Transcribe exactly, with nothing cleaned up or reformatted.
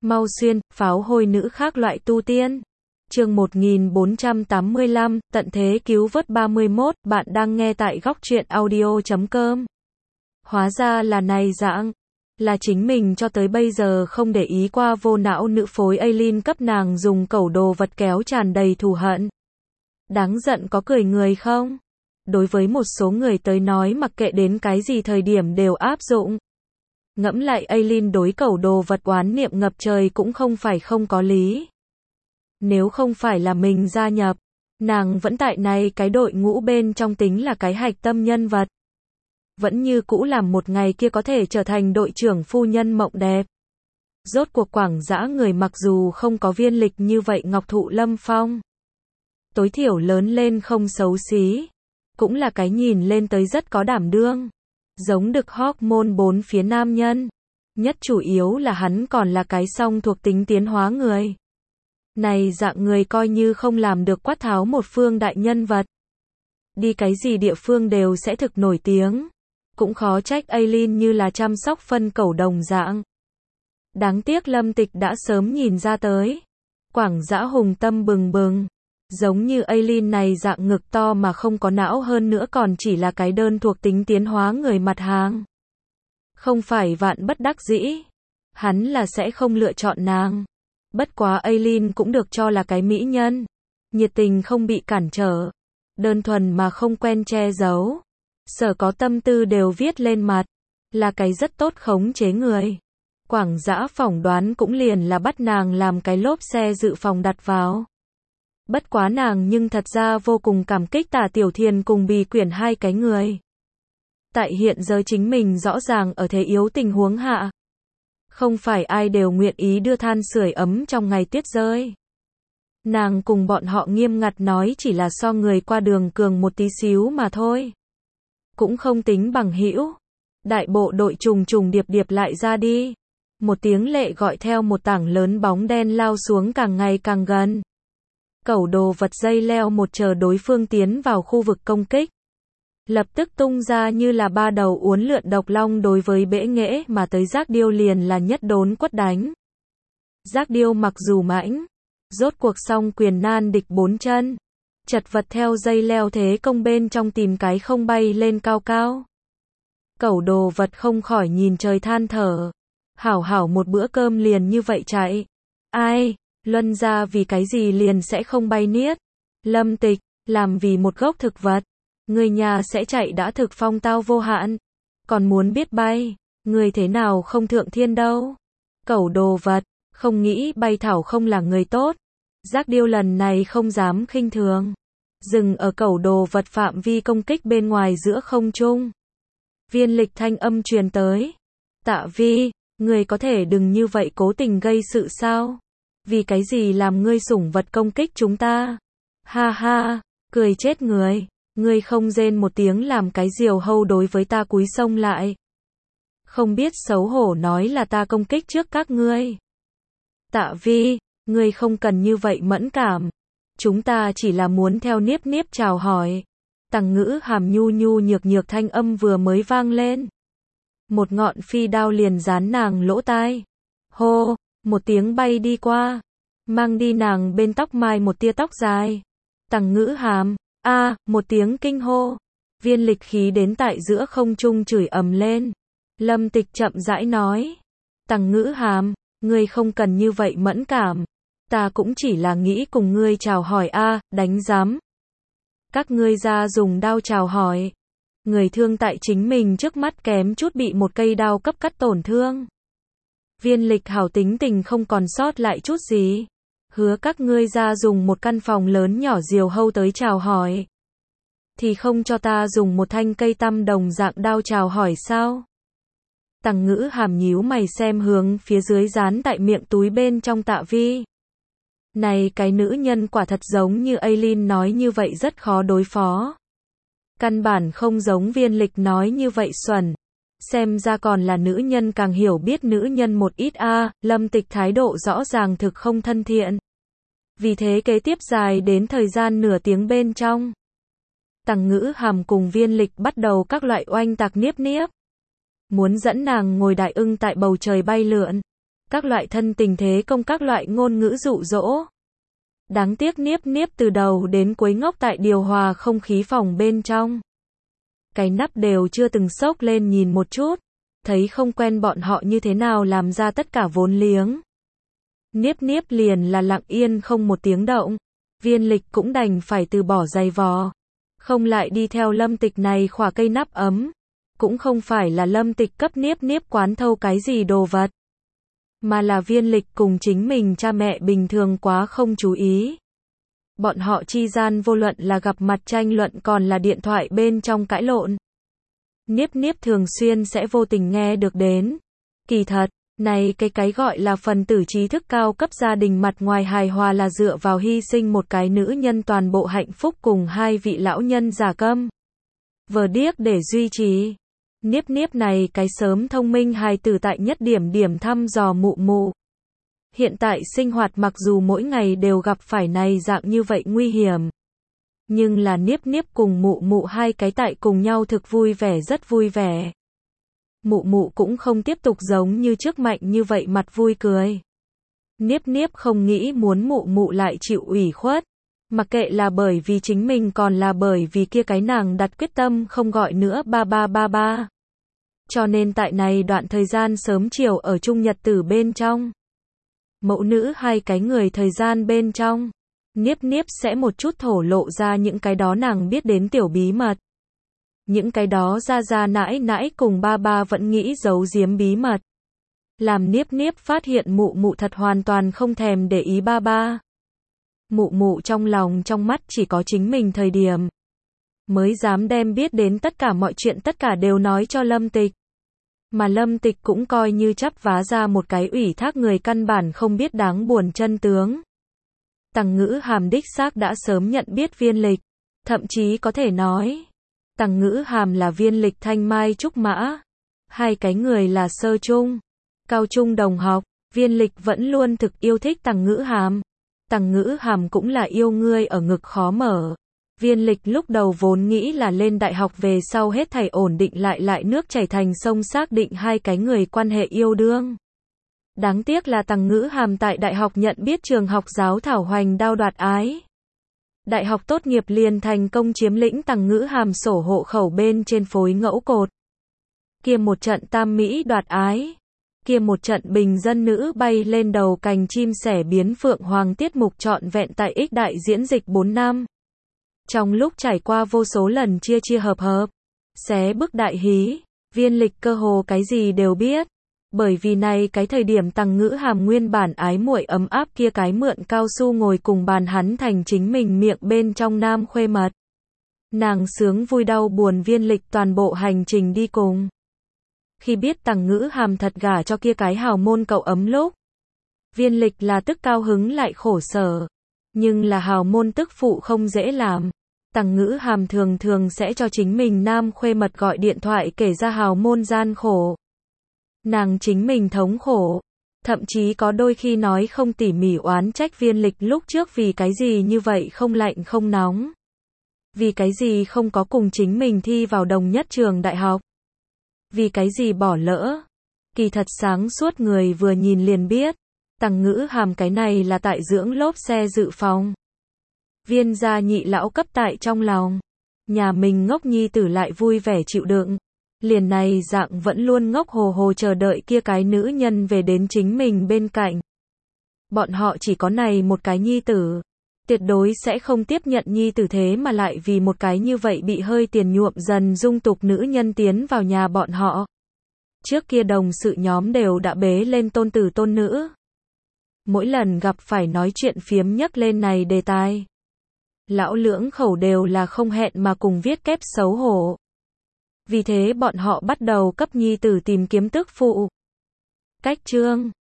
Mau xuyên, pháo hôi nữ khác loại tu tiên. Chương một nghìn bốn trăm tám mươi lăm, tận thế cứu vớt ba mươi mốt, bạn đang nghe tại góc truyện audio chấm com. Hóa ra là này dạng. Là chính mình cho tới bây giờ không để ý qua vô não nữ phối Aileen cấp nàng dùng cẩu đồ vật kéo tràn đầy thù hận. Đáng giận có cười người không? Đối với một số người tới nói mặc kệ đến cái gì thời điểm đều áp dụng. Ngẫm lại Aileen đối cẩu đồ vật oán niệm ngập trời cũng không phải không có lý. Nếu không phải là mình gia nhập, nàng vẫn tại này cái đội ngũ bên trong tính là cái hạch tâm nhân vật. Vẫn như cũ làm một ngày kia có thể trở thành đội trưởng phu nhân mộng đẹp. Rốt cuộc Quảng Dã người mặc dù không có viên lịch như vậy ngọc thụ lâm phong. Tối thiểu lớn lên không xấu xí. Cũng là cái nhìn lên tới rất có đảm đương. Giống được hormone bốn phía nam nhân. Nhất chủ yếu là hắn còn là cái song thuộc tính tiến hóa người. Này dạng người coi như không làm được quát tháo một phương đại nhân vật. Đi cái gì địa phương đều sẽ thực nổi tiếng. Cũng khó trách Aileen như là chăm sóc phân cẩu đồng dạng. Đáng tiếc Lâm Tịch đã sớm nhìn ra tới. Quảng Dã hùng tâm bừng bừng. Giống như Aileen này dạng ngực to mà không có não hơn nữa còn chỉ là cái đơn thuộc tính tiến hóa người mặt hàng. Không phải vạn bất đắc dĩ. Hắn là sẽ không lựa chọn nàng. Bất quá Aileen cũng được cho là cái mỹ nhân. Nhiệt tình không bị cản trở. Đơn thuần mà không quen che giấu. Sở có tâm tư đều viết lên mặt. Là cái rất tốt khống chế người. Quảng Dã phỏng đoán cũng liền là bắt nàng làm cái lốp xe dự phòng đặt vào. Bất quá nàng nhưng thật ra vô cùng cảm kích Tả Tiểu Thiền cùng Bì Quyển hai cái người. Tại hiện giờ chính mình rõ ràng ở thế yếu tình huống hạ. Không phải ai đều nguyện ý đưa than sưởi ấm trong ngày tuyết rơi. Nàng cùng bọn họ nghiêm ngặt nói chỉ là so người qua đường cường một tí xíu mà thôi. Cũng không tính bằng hữu. Đại bộ đội trùng trùng điệp điệp lại ra đi. Một tiếng lệ gọi theo một tảng lớn bóng đen lao xuống càng ngày càng gần. Cẩu đồ vật dây leo một chờ đối phương tiến vào khu vực công kích. Lập tức tung ra như là ba đầu uốn lượn độc long đối với bẽ nghễ mà tới giác điêu liền là nhất đốn quất đánh. Giác điêu mặc dù mãnh, rốt cuộc song quyền nan địch bốn chân. Chật vật theo dây leo thế công bên trong tìm cái không bay lên cao cao. Cẩu đồ vật không khỏi nhìn trời than thở. Hảo hảo một bữa cơm liền như vậy chạy. Ai, Luân ra vì cái gì liền sẽ không bay niết. Lâm Tịch, làm vì một gốc thực vật. Người nhà sẽ chạy đã thực phong tao vô hạn. Còn muốn biết bay, người thế nào không thượng thiên đâu. Cẩu đồ vật, không nghĩ bay thảo không là người tốt. Giác điêu lần này không dám khinh thường. Dừng ở cẩu đồ vật phạm vi công kích bên ngoài giữa không trung. Viên lịch thanh âm truyền tới. Tạ Vi, người có thể đừng như vậy cố tình gây sự sao? Vì cái gì làm ngươi sủng vật công kích chúng ta? Ha ha, cười chết người. Ngươi không rên một tiếng làm cái diều hâu đối với ta cúi sông lại. Không biết xấu hổ nói là ta công kích trước các ngươi. Tạ Vi, ngươi không cần như vậy mẫn cảm. Chúng ta chỉ là muốn theo niếp niếp chào hỏi. Tằng Ngữ Hàm nhu nhu nhược nhược thanh âm vừa mới vang lên. Một ngọn phi đao liền dán nàng lỗ tai. Hô, một tiếng bay đi qua. Mang đi nàng bên tóc mai một tia tóc dài. Tằng Ngữ Hàm, a, à, một tiếng kinh hô. Viên lịch khí đến tại giữa không trung chửi ầm lên. Lâm Tịch chậm rãi nói. Tằng Ngữ Hàm, ngươi không cần như vậy mẫn cảm. Ta cũng chỉ là nghĩ cùng ngươi chào hỏi a, à, đánh giám. Các ngươi ra dùng đao chào hỏi. Người thương tại chính mình trước mắt kém chút bị một cây đao cấp cắt tổn thương. Viên lịch hảo tính tình không còn sót lại chút gì. Hứa các ngươi ra dùng một căn phòng lớn nhỏ diều hâu tới chào hỏi. Thì không cho ta dùng một thanh cây tăm đồng dạng đao chào hỏi sao? Tằng Ngữ Hàm nhíu mày xem hướng phía dưới dán tại miệng túi bên trong Tạ Vi. Này cái nữ nhân quả thật giống như Aileen nói như vậy rất khó đối phó. Căn bản không giống viên lịch nói như vậy xuẩn. Xem ra còn là nữ nhân càng hiểu biết nữ nhân một ít a, à, Lâm Tịch thái độ rõ ràng thực không thân thiện. Vì thế kế tiếp dài đến thời gian nửa tiếng bên trong. Tằng Ngữ Hàm cùng viên lịch bắt đầu các loại oanh tạc niếp niếp. Muốn dẫn nàng ngồi đại ưng tại bầu trời bay lượn. các loại thân tình thế công, các loại ngôn ngữ dụ dỗ. Đáng tiếc Niếp Niếp từ đầu đến cuối ngốc tại điều hòa không khí phòng bên trong. Cái nắp đều chưa từng xốc lên nhìn một chút, thấy không quen bọn họ như thế nào làm ra tất cả vốn liếng. Niếp Niếp liền là lặng yên không một tiếng động, Viên Lịch cũng đành phải từ bỏ giày vò, không lại đi theo Lâm Tịch này khỏa cây nắp ấm, cũng không phải là Lâm Tịch cấp Niếp Niếp quán thâu cái gì đồ vật, mà là Viên Lịch cùng chính mình cha mẹ bình thường quá không chú ý. Bọn họ chi gian vô luận là gặp mặt tranh luận còn là điện thoại bên trong cãi lộn, Niếp Niếp thường xuyên sẽ vô tình nghe được đến. Kỳ thật, này cái cái gọi là phần tử trí thức cao cấp gia đình mặt ngoài hài hòa là dựa vào hy sinh một cái nữ nhân toàn bộ hạnh phúc cùng hai vị lão nhân già câm vờ điếc để duy trì. Niếp Niếp này cái sớm thông minh hài tử tại nhất điểm điểm thăm dò mụ mụ. Hiện tại sinh hoạt mặc dù mỗi ngày đều gặp phải này dạng như vậy nguy hiểm, nhưng là Niếp Niếp cùng mụ mụ hai cái tại cùng nhau thực vui vẻ, rất vui vẻ. Mụ mụ cũng không tiếp tục giống như trước mạnh như vậy mặt vui cười. Niếp Niếp không nghĩ muốn mụ mụ lại chịu ủy khuất, mặc kệ là bởi vì chính mình còn là bởi vì kia cái nàng đặt quyết tâm không gọi nữa ba ba ba ba. Cho nên tại này đoạn thời gian sớm chiều ở chung nhật tử bên trong, mẫu nữ hai cái người thời gian bên trong, Niếp Niếp sẽ một chút thổ lộ ra những cái đó nàng biết đến tiểu bí mật. Những cái đó ra ra nãi nãi cùng ba ba vẫn nghĩ giấu giếm bí mật. Làm Niếp Niếp phát hiện mụ mụ thật hoàn toàn không thèm để ý ba ba. Mụ mụ trong lòng trong mắt chỉ có chính mình thời điểm, mới dám đem biết đến tất cả mọi chuyện tất cả đều nói cho Lâm Tịch. Mà Lâm Tịch cũng coi như chắp vá ra một cái ủy thác người căn bản không biết đáng buồn chân tướng. Tằng Ngữ Hàm đích xác đã sớm nhận biết Viên Lịch, thậm chí có thể nói, Tằng Ngữ Hàm là Viên Lịch thanh mai trúc mã. Hai cái người là sơ trung, cao trung đồng học, Viên Lịch vẫn luôn thực yêu thích Tằng Ngữ Hàm. Tằng Ngữ Hàm cũng là yêu ngươi ở ngực khó mở. Viên Lịch lúc đầu vốn nghĩ là lên đại học về sau hết thảy ổn định lại lại nước chảy thành sông xác định hai cái người quan hệ yêu đương. Đáng tiếc là Tằng Ngữ Hàm tại đại học nhận biết trường học giáo thảo hoành đao đoạt ái. Đại học tốt nghiệp liền thành công chiếm lĩnh Tằng Ngữ Hàm sổ hộ khẩu bên trên phối ngẫu cột. Kia một trận tam mỹ đoạt ái. Kia một trận bình dân nữ bay lên đầu cành chim sẻ biến phượng hoàng tiết mục trọn vẹn tại X đại diễn dịch bốn năm. Trong lúc trải qua vô số lần chia chia hợp hợp, xé bức đại hí, Viên Lịch cơ hồ cái gì đều biết. Bởi vì này cái thời điểm Tằng Ngữ Hàm nguyên bản ái muội ấm áp kia cái mượn cao su ngồi cùng bàn hắn thành chính mình miệng bên trong nam khuê mật. Nàng sướng vui đau buồn Viên Lịch toàn bộ hành trình đi cùng. Khi biết Tằng Ngữ Hàm thật gả cho kia cái hào môn cậu ấm lúc, Viên Lịch là tức cao hứng lại khổ sở. Nhưng là hào môn tức phụ không dễ làm. Tằng Ngữ Hàm thường thường sẽ cho chính mình nam khuê mật gọi điện thoại kể ra hào môn gian khổ. Nàng chính mình thống khổ. Thậm chí có đôi khi nói không tỉ mỉ oán trách Viên Lịch lúc trước vì cái gì như vậy không lạnh không nóng. Vì cái gì không có cùng chính mình thi vào đồng nhất trường đại học. Vì cái gì bỏ lỡ. Kỳ thật sáng suốt người vừa nhìn liền biết. Tằng Ngữ Hàm cái này là tại dưỡng lốp xe dự phòng. Viên gia nhị lão cấp tại trong lòng. Nhà mình ngốc nhi tử lại vui vẻ chịu đựng. Liền này dạng vẫn luôn ngốc hồ hồ chờ đợi kia cái nữ nhân về đến chính mình bên cạnh. Bọn họ chỉ có này một cái nhi tử. Tuyệt đối sẽ không tiếp nhận nhi tử thế mà lại vì một cái như vậy bị hơi tiền nhuộm dần dung tục nữ nhân tiến vào nhà bọn họ. Trước kia đồng sự nhóm đều đã bế lên tôn tử tôn nữ. Mỗi lần gặp phải nói chuyện phiếm nhắc lên này đề tài, lão lưỡng khẩu đều là không hẹn mà cùng viết kép xấu hổ. Vì thế bọn họ bắt đầu cấp nhi tử tìm kiếm tức phụ. Cách chương